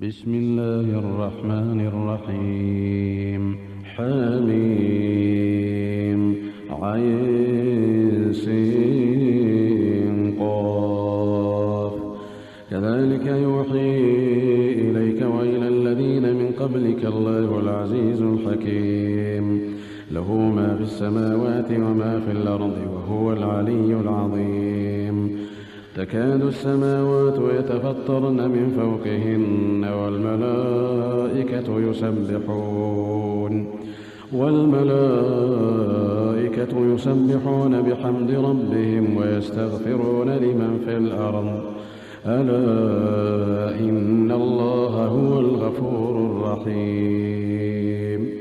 بسم الله الرحمن الرحيم. حميم عين سين قاف. كذلك يوحي إليك وإلى الذين من قبلك الله العزيز الحكيم، له ما في السماوات وما في الأرض وهو العلي العظيم. تكاد السماوات يتفطرن من فوقهن والملائكة يسبحون بحمد ربهم ويستغفرون لمن في الأرض، ألا إن الله هو الغفور الرحيم.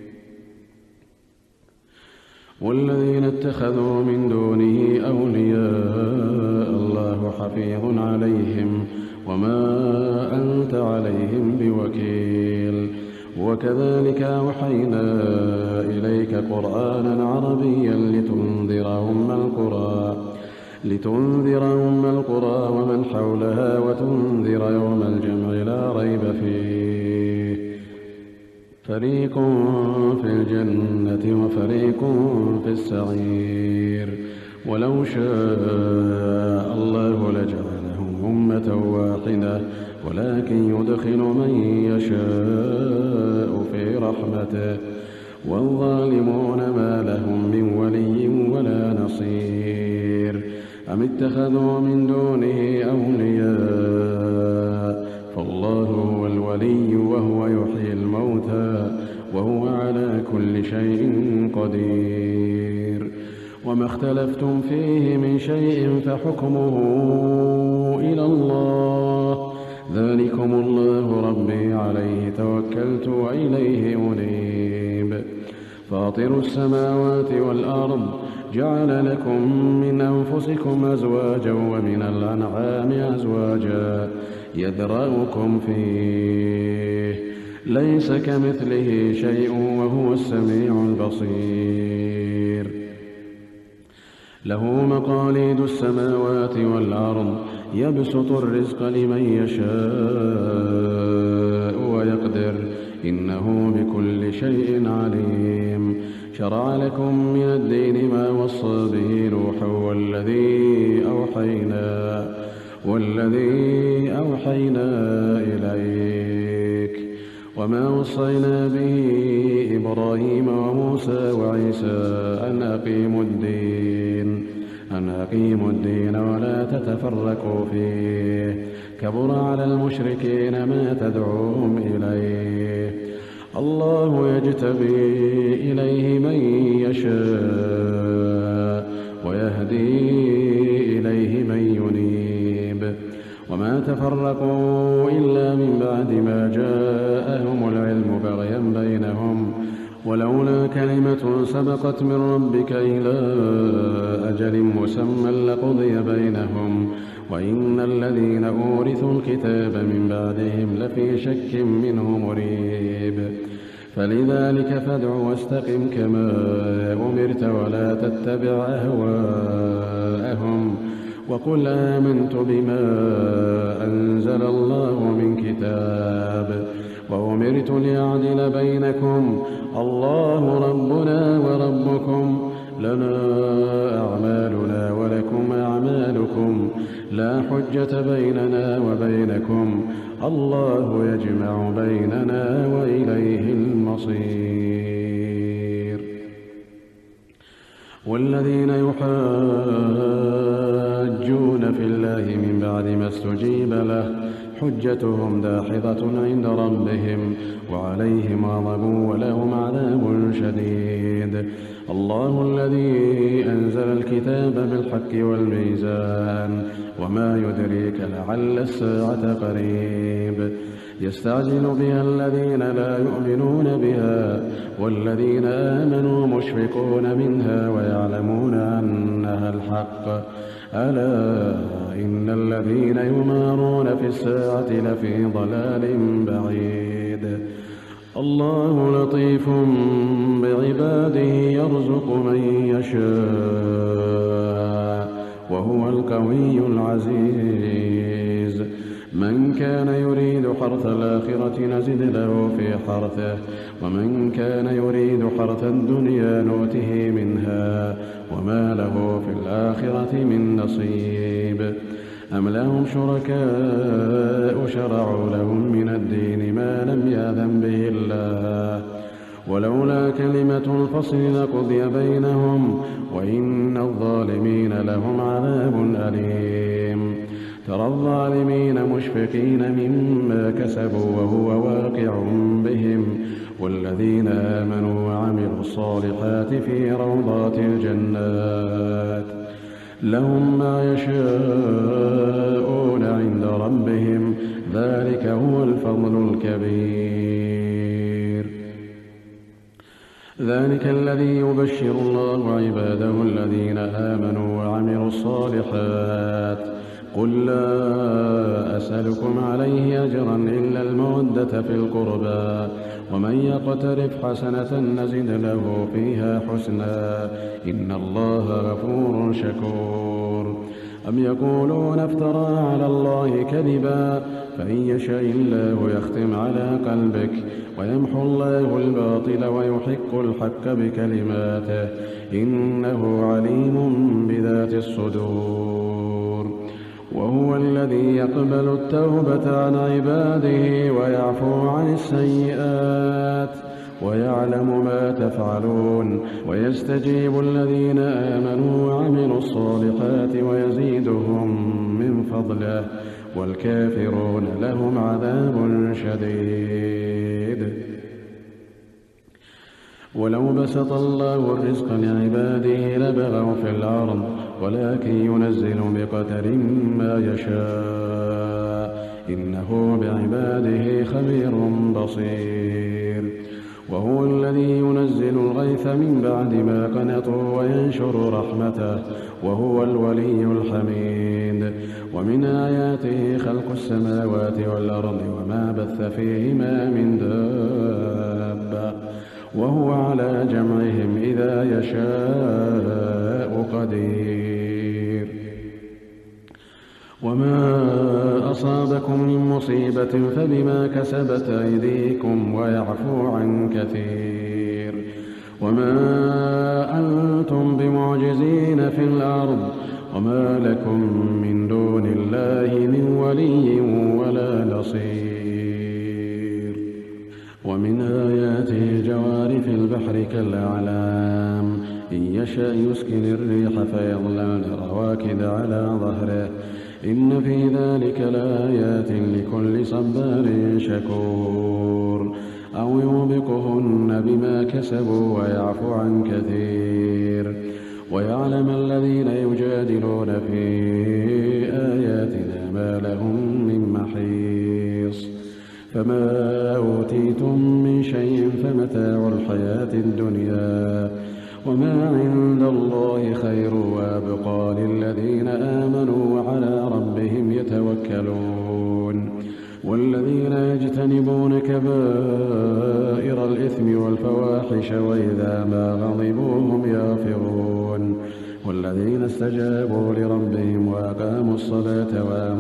والذين اتخذوا من دونه أولياء الله حفيظ عليهم وما أنت عليهم بوكيل. وكذلك أوحينا إليك قرآنا عربيا لتنذر أم القرى ومن حولها وتنذر يوم الجمع لا ريب فيه، فريق في الجنة وفريق في السعير. ولو شاء الله لجعلهم أمة واحدة ولكن يدخل من يشاء في رحمته، والظالمون ما لهم من ولي ولا نصير. أم اتخذوا من دونه أولياء فالله هو الولي وهو يحيي الموتى وهو على كل شيء قدير. وما اختلفتم فيه من شيء فحكمه إلى الله، ذلكم الله ربي عليه توكلت وإليه أنيب. فاطر السماوات والأرض جعل لكم من أنفسكم أزواجا ومن الأنعام أزواجا يذرأكم فيه، ليس كمثله شيء وهو السميع البصير. له مقاليد السماوات والأرض يبسط الرزق لمن يشاء ويقدر، إنه بكل شيء عليم. شرع لكم من الدين ما وصى به نوحا والذي أوحينا إليك وما وصينا به إبراهيم وموسى وعيسى أن أقيموا الدين ولا تتفرقوا فيه، كبر على المشركين ما تدعوهم إليه. الله يجتبي إليه من يشاء ويهدي إليه من ينيب. وما تفرقوا إلا من بعد ما جاءهم العلم بغيا بينهم، ولولا كلمة سبقت من ربك إلى أجل مسمى لقضي بينهم، وإن الذين أورثوا الكتاب من بعدهم لفي شك منه مريب. فلذلك فادع واستقم كما أمرت ولا تتبع أهواءهم، وقل آمنت بما أنزل الله من كتاب وأمرت لأعدل بينكم، الله ربنا وربكم، لنا أعمالنا ولكم أعمالكم، لا حجة بيننا وبينكم، الله يجمع بيننا وإليه المصير. والذين يحاجون في الله من بعد ما استجيب له حجتهم داحضة عند ربهم وعليهم غضب ولهم عذاب شديد. الله الذي أنزل الكتاب بالحق والميزان، وما يدريك لعل الساعة قريب. يستعجل بها الذين لا يؤمنون بها والذين آمنوا مشفقون منها ويعلمون أنها الحق، ألا إن الذين يمارون في الساعة لفي ضلال بعيد. الله لطيف بعباده يرزق من يشاء وهو القوي العزيز. من كان يريد حرث الآخرة نزد له في حرثه ومن كان يريد حرث الدنيا نؤته منها وما له في الآخرة من نصيب أم لهم شركاء شرعوا لهم من الدين ما لم يأذن به الله ولولا كلمة الفصل لقضي بينهم وإن الظالمين لهم عذاب أليم ترى الظالمين مشفقين مما كسبوا وهو واقع بهم والذين آمنوا وعملوا الصالحات في روضات الجنات لهم ما يشاءون عند ربهم ذلك هو الفضل الكبير ذلك الذي يبشر الله عباده الذين آمنوا وعملوا الصالحات قل لا أسألكم عليه أجرا إلا المودة في القربى ومن يقترف حسنة نزد له فيها حسنا إن الله غفور شكور أم يقولون افترى على الله كذبا فإن يشاء الله يختم على قلبك ويمحو الله الباطل ويحق الحق بكلماته إنه عليم بذات الصدور وهو الذي يقبل التوبة عن عباده ويعفو عن السيئات ويعلم ما تفعلون ويستجيب الذين آمنوا وعملوا الصالحات ويزيدهم من فضله والكافرون لهم عذاب شديد ولو بسط الله الرزق لعباده لبغوا في الأرض ولكن ينزل بقدر ما يشاء إنه بعباده خبير بصير وهو الذي ينزل الغيث من بعد ما قنطوا وينشر رحمته وهو الولي الحميد ومن آياته خلق السماوات والأرض وما بث فيهما من دابة وهو على جمعهم إذا يشاء قدير وما أصابكم من مصيبة فبما كسبت أيديكم ويعفو عن كثير وما أنتم بمعجزين في الأرض وما لكم من دون الله من ولي ولا نصير ومن آياته جوار في البحر كالأعلام إن يشأ يسكن الريح فيظللن رواكد على ظهره إن في ذلك لآيات لكل صبار شكور أو يوبقهن بما كسبوا ويعفو عن كثير ويعلم الذين يجادلون في آياتنا ما لهم من محيص فما أوتيتم من شيء فمتاع الحياة الدنيا وما عند الله خير وأبقى للذين آمنوا وعلى ربهم يتوكلون والذين يجتنبون كبائر الإثم والفواحش وإذا ما غضبوا هم يغفرون والذين استجابوا لربهم وأقاموا الصلاة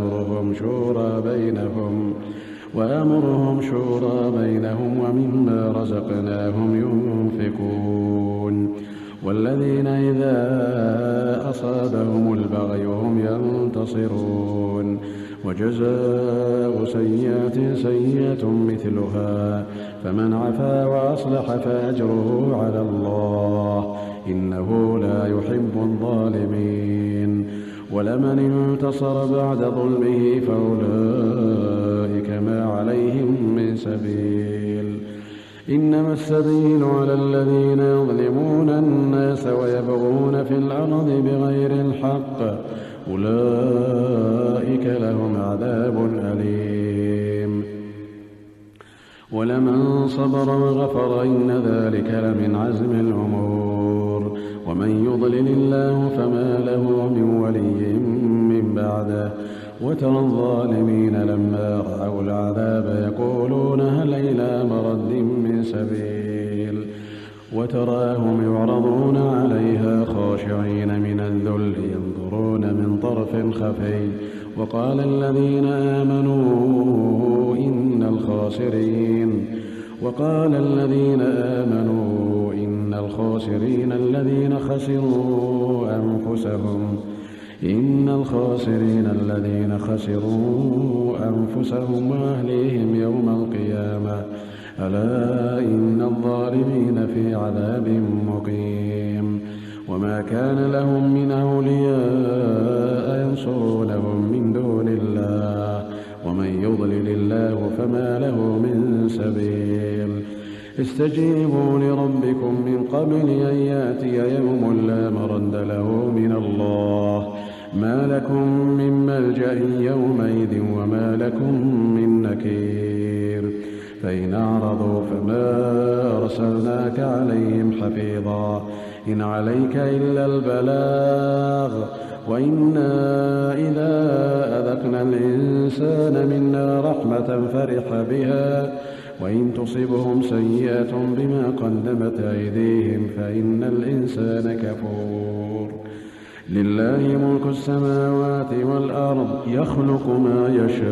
وأمرهم شورى بينهم ومما رزقناهم ينفقون والذين إذا أصابهم البغي هم ينتصرون وجزاء سيئة سيئة مثلها فمن عفا وأصلح فأجره على الله إنه لا يحب الظالمين ولمن انتصر بعد ظلمه فأولئك ما عليهم من سبيل إنما السبيل على الذين يظلمون الناس ويبغون في الأرض بغير الحق أولئك لهم عذاب أليم ولمن صبر وغفر إن ذلك لمن عزم الأمور ومن يضلل الله فما له من ولي من بعده وترى الظالمين لما رأوا العذاب يقولون هل إلى مرد من سبيل وتراهم يعرضون عليها خاشعين من الذل ينظرون من طرف خفي وقال الذين آمنوا إن الخاسرين الذين خسروا أنفسهم وأهليهم يوم القيامة ألا إن الظالمين في عذاب مقيم وما كان لهم من أولياء ينصرونهم من دون الله ومن يضلل الله فما له من سبيل استجيبوا لربكم من قبل أن يأتي يوم لا مرد له من الله ما لكم من ملجأ يومئذ وما لكم من نكير فإن أعرضوا فما أرسلناك عليهم حفيظا إن عليك إلا البلاغ وإنا إذا أذقنا الإنسان منا رحمة فرح بها وإن تصبهم سيئة بما قدمت أيديهم فإن الإنسان كفور لله ملك السماوات والأرض يخلق ما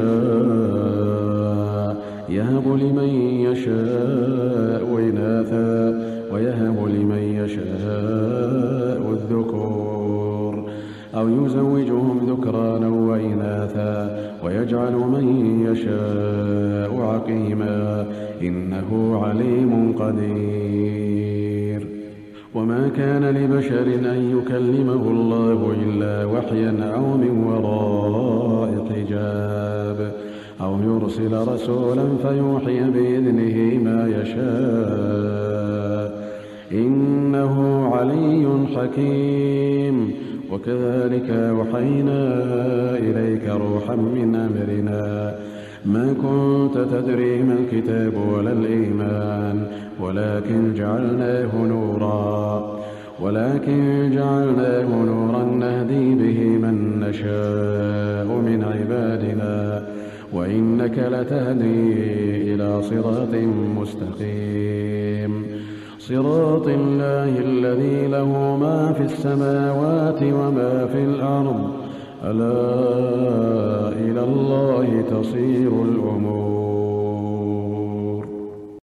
يشاء يهب لمن يشاء إناثا ويهب لمن يشاء الذكور أو يزوجهم ذكرانا وإناثا ويجعل من يشاء عقيما إنه عليم قدير وما كان لبشر أن يكلمه الله إلا وحيا أو من وراء حجاب أو يرسل رسولا فيوحي بإذنه ما يشاء إنه علي حكيم وكذلك أوحينا إليك روحا من أمرنا ما كنت تدري ما الكتاب ولا الإيمان ولكن جعلناه نورا نهدي به من نشاء من عبادنا وإنك لتهدي إلى صراط مستقيم صراط الله الذي له ما في السماوات وما في الأرض ألا إلى الله تصير الأمور